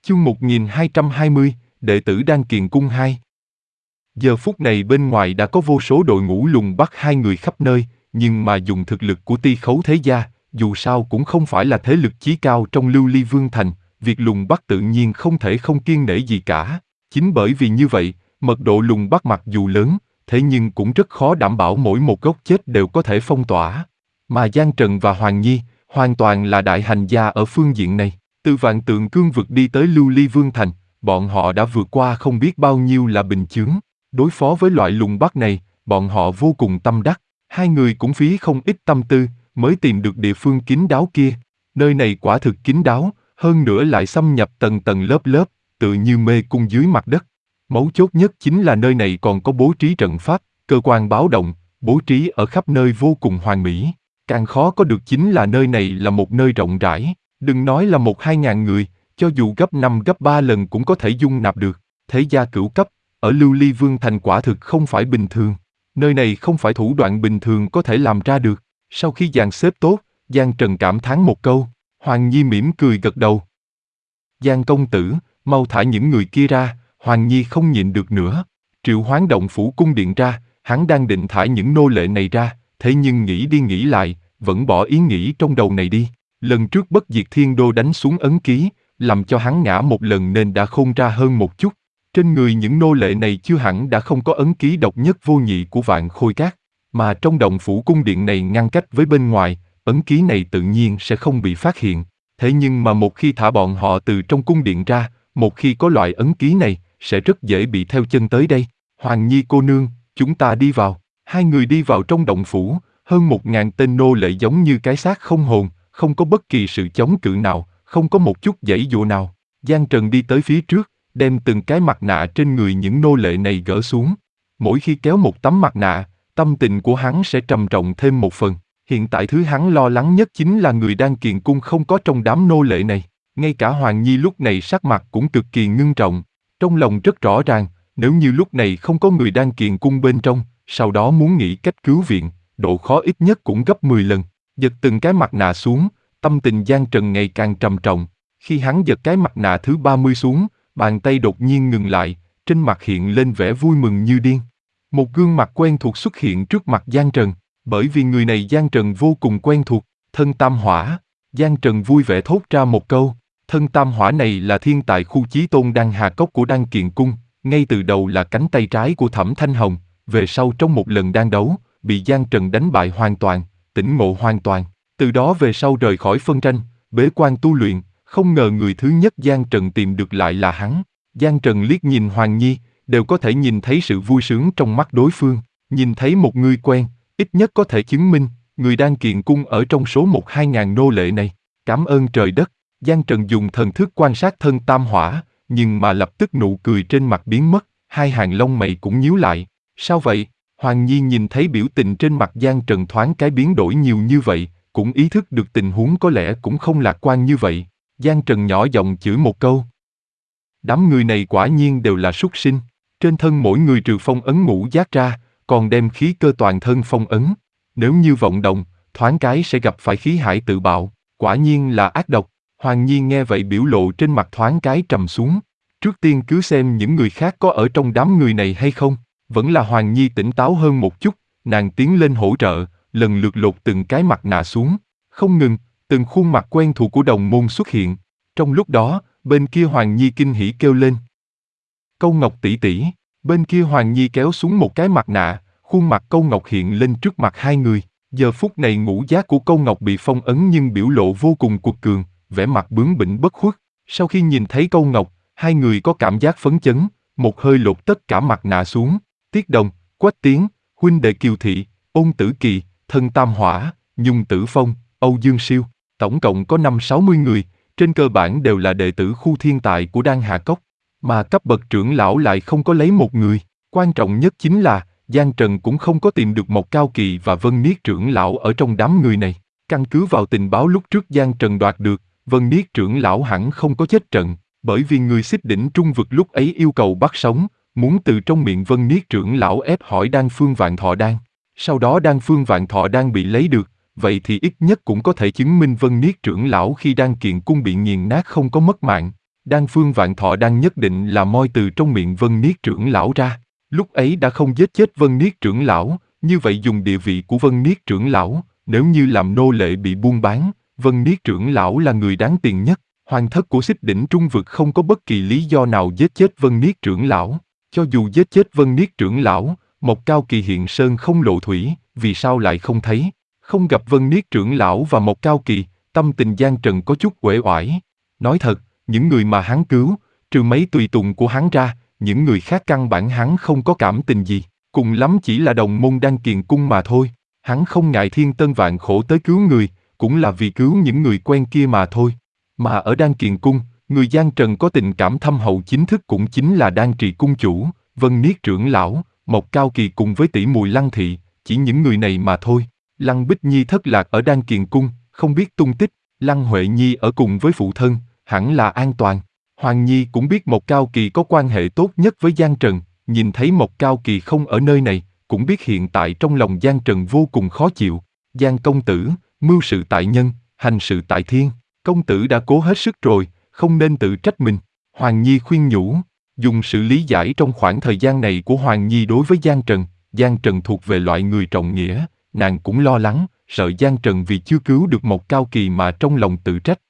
Chương 1220, đệ tử Đan Kiền Cung 2. Giờ phút này bên ngoài đã có vô số đội ngũ lùng bắt hai người khắp nơi, nhưng mà dùng thực lực của Ti Khấu thế gia, dù sao cũng không phải là thế lực chí cao trong Lưu Ly Vương thành, việc lùng bắt tự nhiên không thể không kiêng nể gì cả. Chính bởi vì như vậy, mật độ lùng bắt mặc dù lớn, thế nhưng cũng rất khó đảm bảo mỗi một gốc chết đều có thể phong tỏa. Mà Giang Trần và Hoàng Nhi, hoàn toàn là đại hành gia ở phương diện này. Từ Vạn Tượng Cương vực đi tới Lưu Ly Vương thành, bọn họ đã vượt qua không biết bao nhiêu là bình chướng. Đối phó với loại lùng bắt này, bọn họ vô cùng tâm đắc. Hai người cũng phí không ít tâm tư, mới tìm được địa phương kín đáo kia. Nơi này quả thực kín đáo, hơn nữa lại xâm nhập tầng tầng lớp lớp, tự như mê cung dưới mặt đất. Mấu chốt nhất chính là nơi này còn có bố trí trận pháp, cơ quan báo động, bố trí ở khắp nơi vô cùng hoàn mỹ. Càng khó có được chính là nơi này là một nơi rộng rãi, đừng nói là 1-2 ngàn người, cho dù gấp 5 gấp 3 lần cũng có thể dung nạp được. Thế gia cửu cấp, ở Lưu Ly Vương thành quả thực không phải bình thường. Nơi này không phải thủ đoạn bình thường có thể làm ra được. Sau khi dàn xếp tốt, Giang Trần cảm thán một câu, Hoàng Nhi mỉm cười gật đầu. Giang công tử, mau thả những người kia ra, Hoàng Nhi không nhịn được nữa. Triệu Hoán động phủ cung điện ra, hắn đang định thả những nô lệ này ra, thế nhưng nghĩ đi nghĩ lại, vẫn bỏ ý nghĩ trong đầu này đi. Lần trước Bất Diệt Thiên Đô đánh xuống ấn ký, làm cho hắn ngã một lần nên đã khôn ra hơn một chút. Trên người những nô lệ này chưa hẳn đã không có ấn ký độc nhất vô nhị của Vạn Khôi Các, mà trong động phủ cung điện này ngăn cách với bên ngoài, ấn ký này tự nhiên sẽ không bị phát hiện. Thế nhưng mà một khi thả bọn họ từ trong cung điện ra, một khi có loại ấn ký này, sẽ rất dễ bị theo chân tới đây. Hoàng Nhi cô nương, chúng ta đi vào. Hai người đi vào trong động phủ, hơn 1.000 tên nô lệ giống như cái xác không hồn, không có bất kỳ sự chống cự nào, không có một chút giãy giụa nào. Giang Trần đi tới phía trước, đem từng cái mặt nạ trên người những nô lệ này gỡ xuống. Mỗi khi kéo một tấm mặt nạ, tâm tình của hắn sẽ trầm trọng thêm một phần. Hiện tại thứ hắn lo lắng nhất chính là người Đan Kiền Cung không có trong đám nô lệ này. Ngay cả Hoàng Nhi lúc này sắc mặt cũng cực kỳ ngưng trọng. Trong lòng rất rõ ràng, nếu như lúc này không có người Đan Kiền Cung bên trong, sau đó muốn nghĩ cách cứu viện, độ khó ít nhất cũng gấp 10 lần. Giật từng cái mặt nạ xuống, tâm tình Giang Trần ngày càng trầm trọng. Khi hắn giật cái mặt nạ thứ 30 xuống, bàn tay đột nhiên ngừng lại, trên mặt hiện lên vẻ vui mừng như điên. Một gương mặt quen thuộc xuất hiện trước mặt Giang Trần, bởi vì người này Giang Trần vô cùng quen thuộc, Thân Tam Hỏa. Giang Trần vui vẻ thốt ra một câu, Thân Tam Hỏa này là thiên tài khu chí tôn Đan Hà Cốc của Đan Kiền Cung, ngay từ đầu là cánh tay trái của Thẩm Thanh Hồng, về sau trong một lần đan đấu, bị Giang Trần đánh bại hoàn toàn, tỉnh ngộ hoàn toàn, từ đó về sau rời khỏi phân tranh, bế quan tu luyện, không ngờ người thứ nhất Giang Trần tìm được lại là hắn. Giang Trần liếc nhìn Hoàng Nhi, đều có thể nhìn thấy sự vui sướng trong mắt đối phương, nhìn thấy một người quen, ít nhất có thể chứng minh, người Đan Kiền Cung ở trong số 1-2 ngàn nô lệ này. Cảm ơn trời đất, Giang Trần dùng thần thức quan sát Thân Tam Hỏa, nhưng mà lập tức nụ cười trên mặt biến mất, hai hàng lông mày cũng nhíu lại. Sao vậy? Hoàng Nhi nhìn thấy biểu tình trên mặt Giang Trần thoáng cái biến đổi nhiều như vậy, cũng ý thức được tình huống có lẽ cũng không lạc quan như vậy. Giang Trần nhỏ giọng chửi một câu. Đám người này quả nhiên đều là súc sinh, trên thân mỗi người trừ phong ấn ngũ giác ra, còn đem khí cơ toàn thân phong ấn. Nếu như vọng động, thoáng cái sẽ gặp phải khí hải tự bạo, quả nhiên là ác độc. Hoàng Nhi nghe vậy biểu lộ trên mặt thoáng cái trầm xuống. Trước tiên cứ xem những người khác có ở trong đám người này hay không. Vẫn là Hoàng Nhi tỉnh táo hơn một chút, nàng tiến lên hỗ trợ, lần lượt lột từng cái mặt nạ xuống. Không ngừng, từng khuôn mặt quen thuộc của đồng môn xuất hiện. Trong lúc đó, bên kia Hoàng Nhi kinh hỉ kêu lên. Câu Ngọc tỷ tỷ, bên kia Hoàng Nhi kéo xuống một cái mặt nạ, khuôn mặt Câu Ngọc hiện lên trước mặt hai người. Giờ phút này ngũ giác của Câu Ngọc bị phong ấn nhưng biểu lộ vô cùng cuột cường, vẻ mặt bướng bỉnh bất khuất. Sau khi nhìn thấy Câu Ngọc, hai người có cảm giác phấn chấn, một hơi lột tất cả mặt nạ xuống. Tiết Đồng, Quách Tiến, huynh đệ Kiều Thị, Ôn Tử Kỳ, Thân Tam Hỏa, Nhung Tử Phong, Âu Dương Siêu, tổng cộng có 50-60 người, trên cơ bản đều là đệ tử khu thiên tài của Đan Hà Cốc, mà cấp bậc trưởng lão lại không có lấy một người. Quan trọng nhất chính là, Giang Trần cũng không có tìm được Mộc Cao Kỳ và Vân Niết trưởng lão ở trong đám người này. Căn cứ vào tình báo lúc trước Giang Trần đoạt được, Vân Niết trưởng lão hẳn không có chết trận, bởi vì người xích đỉnh trung vực lúc ấy yêu cầu bắt sống, muốn từ trong miệng Vân Niết trưởng lão ép hỏi Đan Phương Vạn Thọ Đan. Sau đó Đan Phương Vạn Thọ Đan bị lấy được, vậy thì ít nhất cũng có thể chứng minh Vân Niết trưởng lão khi Đan Kiền Cung bị nghiền nát không có mất mạng. Đan phương vạn thọ đan nhất định là moi từ trong miệng Vân Niết trưởng lão ra. Lúc ấy đã không giết chết Vân Niết trưởng lão, như vậy dùng địa vị của Vân Niết trưởng lão, nếu như làm nô lệ bị buôn bán, Vân Niết trưởng lão là người đáng tiền nhất. Hoàng thất của Xích Đỉnh Trung Vực không có bất kỳ lý do nào giết chết Vân Niết trưởng lão. Cho dù giết chết Vân Niết trưởng lão, Mộc Cao Kỳ hiện sơn không lộ thủy, vì sao lại không thấy? Không gặp Vân Niết trưởng lão và Mộc Cao Kỳ, tâm tình Giang Trần có chút uể oải. Nói thật, những người mà hắn cứu, trừ mấy tùy tùng của hắn ra, những người khác căn bản hắn không có cảm tình gì, cùng lắm chỉ là đồng môn Đan Kiền Cung mà thôi. Hắn không ngại thiên tân vạn khổ tới cứu người, cũng là vì cứu những người quen kia mà thôi. Mà ở Đan Kiền Cung, người Giang Trần có tình cảm thâm hậu chính thức cũng chính là Đan Trì Cung chủ, Vân Niết trưởng lão, Mộc Cao Kỳ cùng với tỷ muội Lăng Thị, chỉ những người này mà thôi. Lăng Bích Nhi thất lạc ở Đan Kiền Cung, không biết tung tích, Lăng Huệ Nhi ở cùng với phụ thân, hẳn là an toàn. Hoàng Nhi cũng biết Mộc Cao Kỳ có quan hệ tốt nhất với Giang Trần, nhìn thấy Mộc Cao Kỳ không ở nơi này, cũng biết hiện tại trong lòng Giang Trần vô cùng khó chịu. Giang công tử, mưu sự tại nhân, hành sự tại thiên, công tử đã cố hết sức rồi, không nên tự trách mình. Hoàng Nhi khuyên nhủ, dùng sự lý giải trong khoảng thời gian này của Hoàng Nhi đối với Giang Trần thuộc về loại người trọng nghĩa, nàng cũng lo lắng, sợ Giang Trần vì chưa cứu được Mộc Cao Kỳ mà trong lòng tự trách.